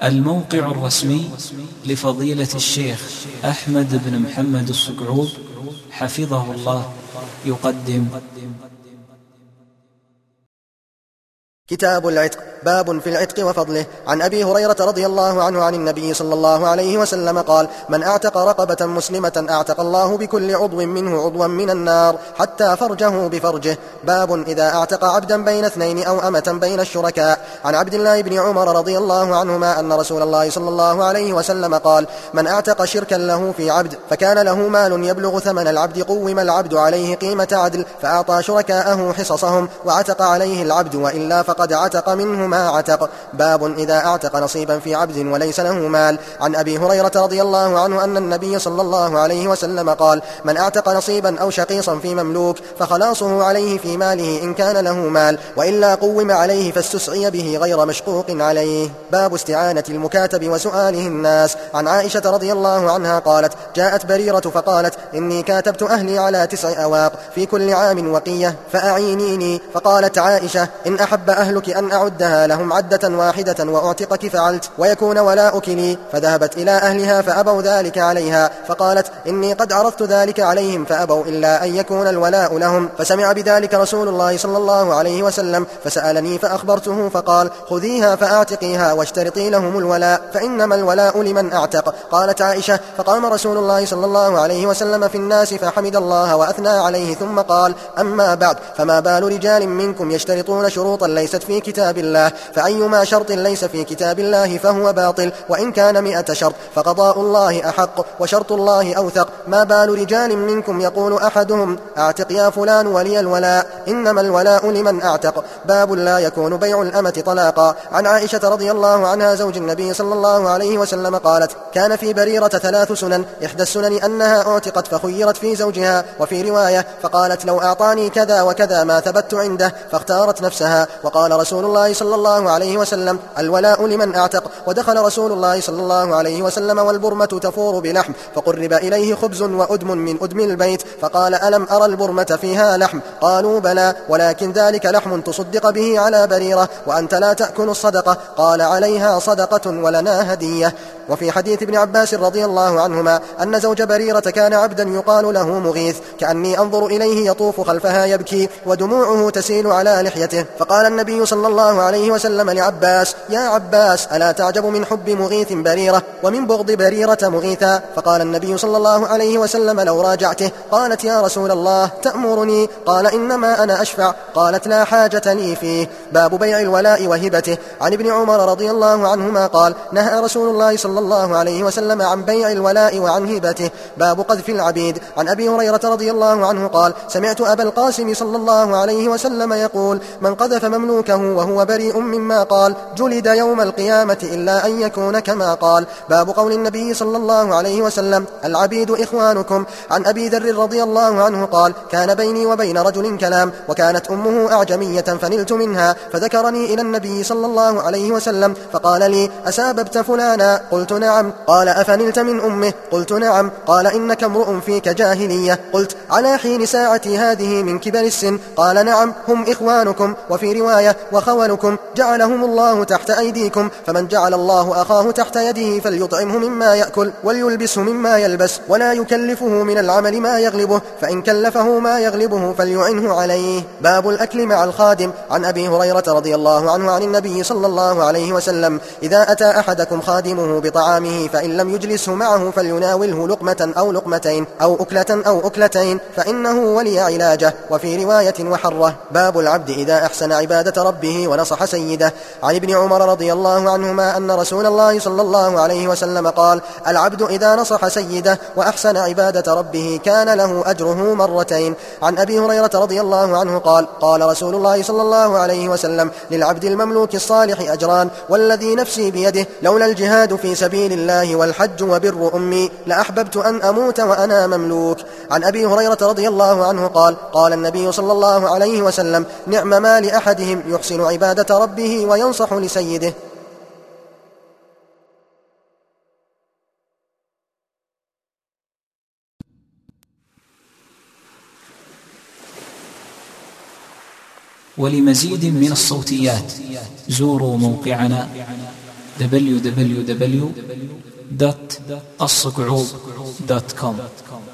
الموقع الرسمي لفضيلة الشيخ أحمد بن محمد الصقعوب حفظه الله يقدم كتاب العتق. باب في العتق وفضله. عن أبي هريرة رضي الله عنه عن النبي صلى الله عليه وسلم قال: من أعتق رقبة مسلمة أعتق الله بكل عضو منه عضوا من النار حتى فرجه بفرجه. باب إذا أعتق عبدا بين اثنين أو أمة بين الشركاء. عن عبد الله بن عمر رضي الله عنهما أن رسول الله صلى الله عليه وسلم قال: من أعتق شركا له في عبد فكان له مال يبلغ ثمن العبد قوم العبد عليه قيمة عدل فأعطى شركاءه حصصهم وعتق عليه العبد، وإلا فقد عتق منه ما عتق. باب إذا أعتق نصيبا في عبد وليس له مال. عن أبي هريرة رضي الله عنه أن النبي صلى الله عليه وسلم قال: من أعتق نصيبا أو شقيصا في مملوك فخلاصه عليه في ماله إن كان له مال، وإلا قوم عليه فاستسعي به غير مشقوق عليه. باب استعانة المكاتب وسؤاله الناس. عن عائشة رضي الله عنها قالت: جاءت بريرة فقالت: إني كاتبت أهلي على 9 أواق في كل عام وقية فأعينيني. فقالت عائشة: إن أحب أهلك أن أعدها لهم عدة واحدة وأعتقك فعلت ويكون ولاؤك لي. فذهبت إلى أهلها فأبوا ذلك عليها، فقالت: إني قد عرضت ذلك عليهم فأبوا إلا أن يكون الولاء لهم. فسمع بذلك رسول الله صلى الله عليه وسلم فسألني فأخبرته فقال: خذيها فأعتقيها واشترطي لهم الولاء فإنما الولاء لمن أعتق. قالت عائشة: فقام رسول الله صلى الله عليه وسلم في الناس فحمد الله وأثنى عليه ثم قال: أما بعد، فما بال رجال منكم يشترطون شروطا ليست في كتاب الله، فأيما شرط ليس في كتاب الله فهو باطل، وإن كان 100 شرط فقضاء الله أحق وشرط الله أوثق. ما بال رجال منكم يقول أحدهم: أعتق يا فلان ولي الولاء، إنما الولاء لمن أعتق. باب لا يكون بيع الأمة طلاقا. عن عائشة رضي الله عنها زوج النبي صلى الله عليه وسلم قالت: كان في بريرة 3 سنن، إحدى السنن أنها أعتقت فخيرت في زوجها، وفي رواية فقالت: لو أعطاني كذا وكذا ما ثبت عنده، فاختارت نفسها. وقال رسول الله صلى الله عليه وسلم: الولاء لمن أعتق. ودخل رسول الله صلى الله عليه وسلم والبرمة تفور بلحم، فقرب إليه خبز وأدم من أدم البيت، فقال: ألم أرى البرمة فيها لحم؟ قالوا: بلى، ولكن ذلك لحم تصدق به على بريرة، وأنت لا تأكل الصدقة. قال: عليها صدقة ولنا هدية. وفي حديث ابن عباس رضي الله عنهما أن زوج بريرة كان عبدا يقال له مغيث، كأني أنظر إليه يطوف خلفها يبكي ودموعه تسيل على لحيته. فقال النبي صلى الله عليه وسلم لعباس: يا عباس، ألا تعجب من حب مغيث بريرة ومن بغض بريرة مغيثا؟ فقال النبي صلى الله عليه وسلم: لو راجعته. قالت: يا رسول الله تأمرني؟ قال: إنما أنا أشفع. قالت: لا حاجة لي فيه. باب بيع الولاء وهبته. عن ابن عمر رضي الله عنهما قال: نهى رسول الله صلى الله عليه وسلم عن بيع الولاء وعن هبته. باب قذف العبيد. عن أبي هريرة رضي الله عنه قال: سمعت أبا القاسم صلى الله عليه وسلم يقول: من قذف مملوكه وهو بريء مما قال جلد يوم القيامة إلا أن يكون كما قال. باب قول النبي صلى الله عليه وسلم: العبيد إخوانكم. عن أبي ذر رضي الله عنه قال: كان بيني وبين رجل كلام، وكانت أمه أعجمية فنلت منها، فذكرني إلى النبي صلى الله عليه وسلم فقال لي: أساببت فلانا؟ قلت: نعم. قال: أفنلت من أمه؟ قلت: نعم. قال: إنك امرؤ فيك جاهلية. قلت: على حين ساعتي هذه من كبر السن؟ قال: نعم، هم إخوانكم. وفي رواية: وخولكم، جعلهم الله تحت أيديكم، فمن جعل الله أخاه تحت يده فليطعمه مما يأكل وليلبسه مما يلبس، ولا يكلفه من العمل ما يغلبه، فإن كلفه ما يغلبه فليعنه عليه. باب الأكل مع الخادم. عن أبي هريرة رضي الله عنه عن النبي صلى الله عليه وسلم: إذا أتى أحدكم خادمه بطعامه فإن لم يجلسه معه فليناوله لقمة أو لقمتين أو أكلة أو أكلتين، فإنه ولي علاجه. وفي رواية: وحره. باب العبد إذا أحسن عبادة ربه ونصح سيده. عن ابن عمر رضي الله عنهما أن رسول الله صلى الله عليه وسلم قال: العبد إذا نصح سيده وأحسن عبادة ربه كان له أجره مرتين. عن أبي هريرة رضي الله عنه قال: قال رسول الله صلى الله عليه وسلم: للعبد المملوك الصالح أجران، والذي نفسي بيده لولا الجهاد في سبيل الله والحج وبر أمي لأحببت أن أموت وأنا مملوك. عن أبي هريرة رضي الله عنه قال: قال النبي صلى الله عليه وسلم: نعم ما لأحدهم يحسن عبادة ربه وينصح لسيده. ولمزيد من الصوتيات زوروا موقعنا www.الصقعوب.com.